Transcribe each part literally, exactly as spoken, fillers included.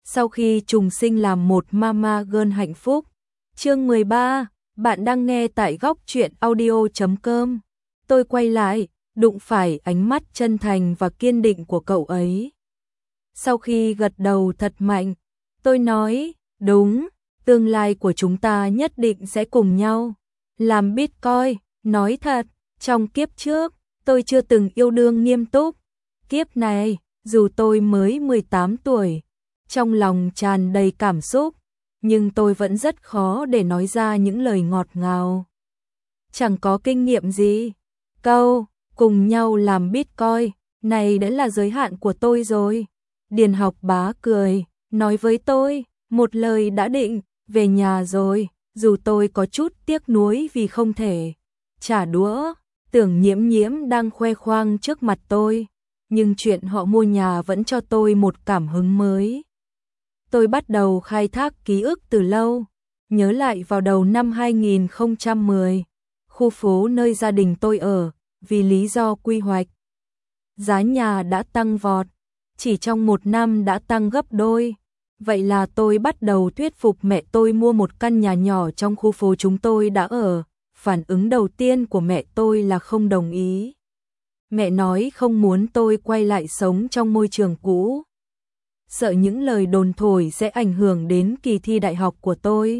Sau khi trùng sinh làm một mama girl hạnh phúc. Chương mười ba, bạn đang nghe tại góc truyện audio chấm com. Tôi quay lại, đụng phải ánh mắt chân thành và kiên định của cậu ấy. Sau khi gật đầu thật mạnh, tôi nói, đúng, tương lai của chúng ta nhất định sẽ cùng nhau làm Bitcoin. Nói thật, trong kiếp trước, tôi chưa từng yêu đương nghiêm túc. Kiếp này, dù tôi mới mười tám tuổi, trong lòng tràn đầy cảm xúc, nhưng tôi vẫn rất khó để nói ra những lời ngọt ngào. Chẳng có kinh nghiệm gì. Câu, cùng nhau làm Bitcoin, này đã là giới hạn của tôi rồi. Điền Học Bá cười, nói với tôi, một lời đã định, về nhà rồi, dù tôi có chút tiếc nuối vì không thể trả đũa. Tưởng Nhiễm Nhiễm đang khoe khoang trước mặt tôi, nhưng chuyện họ mua nhà vẫn cho tôi một cảm hứng mới. Tôi bắt đầu khai thác ký ức từ lâu, nhớ lại vào đầu năm hai nghìn không trăm mười, khu phố nơi gia đình tôi ở, vì lý do quy hoạch, giá nhà đã tăng vọt, chỉ trong một năm đã tăng gấp đôi. Vậy là tôi bắt đầu thuyết phục mẹ tôi mua một căn nhà nhỏ trong khu phố chúng tôi đã ở. Phản ứng đầu tiên của mẹ tôi là không đồng ý. Mẹ nói không muốn tôi quay lại sống trong môi trường cũ, sợ những lời đồn thổi sẽ ảnh hưởng đến kỳ thi đại học của tôi.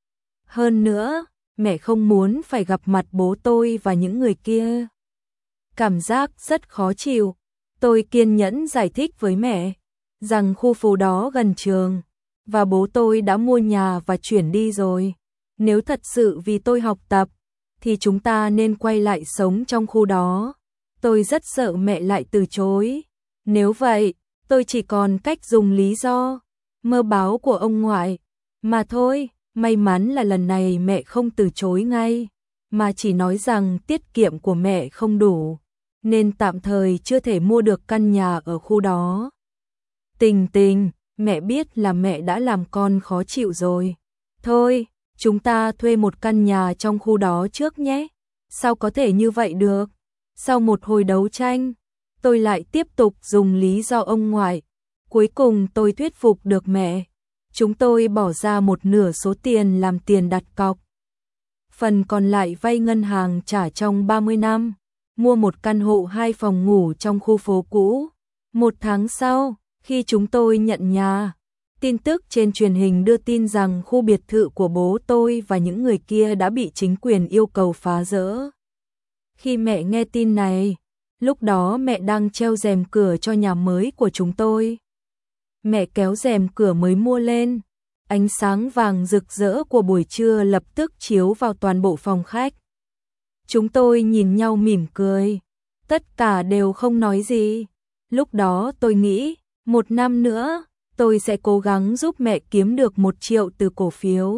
Hơn nữa, mẹ không muốn phải gặp mặt bố tôi và những người kia. Cảm giác rất khó chịu. Tôi kiên nhẫn giải thích với mẹ rằng khu phố đó gần trường và bố tôi đã mua nhà và chuyển đi rồi. Nếu thật sự vì tôi học tập thì chúng ta nên quay lại sống trong khu đó. Tôi rất sợ mẹ lại từ chối. Nếu vậy, tôi chỉ còn cách dùng lý do mơ báo của ông ngoại mà thôi. May mắn là lần này mẹ không từ chối ngay, mà chỉ nói rằng tiết kiệm của mẹ không đủ, nên tạm thời chưa thể mua được căn nhà ở khu đó. Tình tình, mẹ biết là mẹ đã làm con khó chịu rồi. Thôi, chúng ta thuê một căn nhà trong khu đó trước nhé. Sao có thể như vậy được? Sau một hồi đấu tranh, tôi lại tiếp tục dùng lý do ông ngoại. Cuối cùng tôi thuyết phục được mẹ. Chúng tôi bỏ ra một nửa số tiền làm tiền đặt cọc. Phần còn lại vay ngân hàng trả trong ba mươi năm. Mua một căn hộ hai phòng ngủ trong khu phố cũ. Một tháng sau, khi chúng tôi nhận nhà, tin tức trên truyền hình đưa tin rằng khu biệt thự của bố tôi và những người kia đã bị chính quyền yêu cầu phá rỡ. Khi mẹ nghe tin này, lúc đó mẹ đang treo rèm cửa cho nhà mới của chúng tôi. Mẹ kéo rèm cửa mới mua lên, ánh sáng vàng rực rỡ của buổi trưa lập tức chiếu vào toàn bộ phòng khách. Chúng tôi nhìn nhau mỉm cười, tất cả đều không nói gì. Lúc đó tôi nghĩ, một năm nữa, tôi sẽ cố gắng giúp mẹ kiếm được một triệu từ cổ phiếu.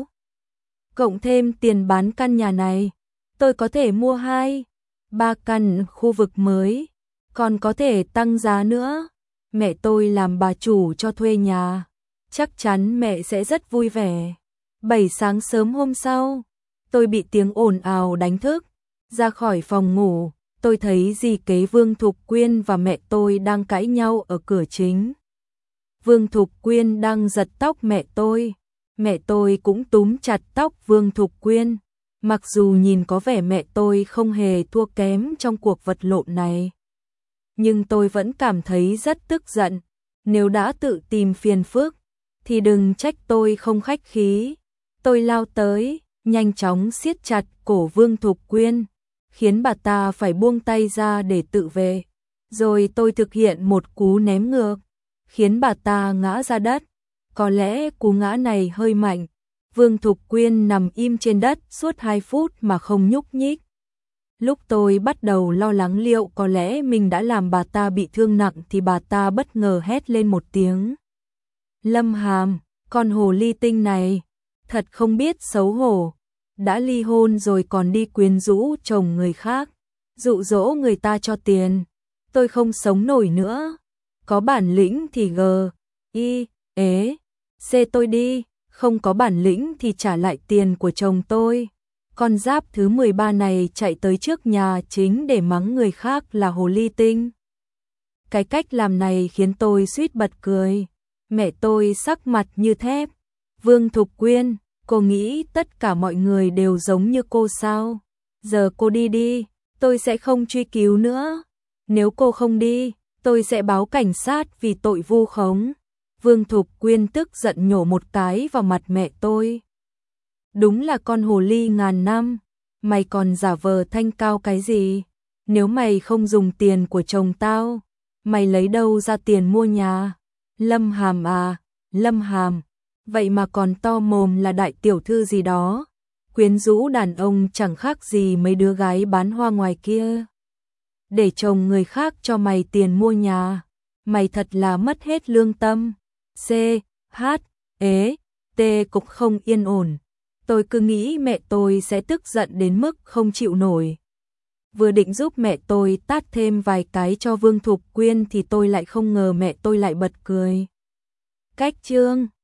Cộng thêm tiền bán căn nhà này, tôi có thể mua hai, ba căn khu vực mới, còn có thể tăng giá nữa. Mẹ tôi làm bà chủ cho thuê nhà, chắc chắn mẹ sẽ rất vui vẻ. Bảy sáng sớm hôm sau, tôi bị tiếng ồn ào đánh thức. Ra khỏi phòng ngủ, tôi thấy dì kế Vương Thục Quyên và mẹ tôi đang cãi nhau ở cửa chính. Vương Thục Quyên đang giật tóc mẹ tôi, mẹ tôi cũng túm chặt tóc Vương Thục Quyên. Mặc dù nhìn có vẻ mẹ tôi không hề thua kém trong cuộc vật lộn này, nhưng tôi vẫn cảm thấy rất tức giận. Nếu đã tự tìm phiền phức, thì đừng trách tôi không khách khí. Tôi lao tới, nhanh chóng siết chặt cổ Vương Thục Quyên, khiến bà ta phải buông tay ra để tự vệ. Rồi tôi thực hiện một cú ném ngược, khiến bà ta ngã ra đất. Có lẽ cú ngã này hơi mạnh. Vương Thục Quyên nằm im trên đất suốt hai phút mà không nhúc nhích. Lúc tôi bắt đầu lo lắng liệu có lẽ mình đã làm bà ta bị thương nặng thì bà ta bất ngờ hét lên một tiếng. Lâm Hàm, con hồ ly tinh này, thật không biết xấu hổ. Đã ly hôn rồi còn đi quyến rũ chồng người khác, dụ dỗ người ta cho tiền. Tôi không sống nổi nữa. Có bản lĩnh thì g, i, ế, c tôi đi. Không có bản lĩnh thì trả lại tiền của chồng tôi. Con giáp thứ mười ba này chạy tới trước nhà chính để mắng người khác là hồ ly tinh. Cái cách làm này khiến tôi suýt bật cười. Mẹ tôi sắc mặt như thép. Vương Thục Quyên, cô nghĩ tất cả mọi người đều giống như cô sao? Giờ cô đi đi, tôi sẽ không truy cứu nữa. Nếu cô không đi, tôi sẽ báo cảnh sát vì tội vu khống. Vương Thục Quyên tức giận nhổ một cái vào mặt mẹ tôi. Đúng là con hồ ly ngàn năm, mày còn giả vờ thanh cao cái gì? Nếu mày không dùng tiền của chồng tao, mày lấy đâu ra tiền mua nhà? Lâm Hàm à, Lâm Hàm, vậy mà còn to mồm là đại tiểu thư gì đó. Quyến rũ đàn ông chẳng khác gì mấy đứa gái bán hoa ngoài kia. Để chồng người khác cho mày tiền mua nhà, mày thật là mất hết lương tâm. C, H, ế, T cũng không yên ổn. Tôi cứ nghĩ mẹ tôi sẽ tức giận đến mức không chịu nổi. Vừa định giúp mẹ tôi tát thêm vài cái cho Vương Thục Quyên thì tôi lại không ngờ mẹ tôi lại bật cười. Cách chương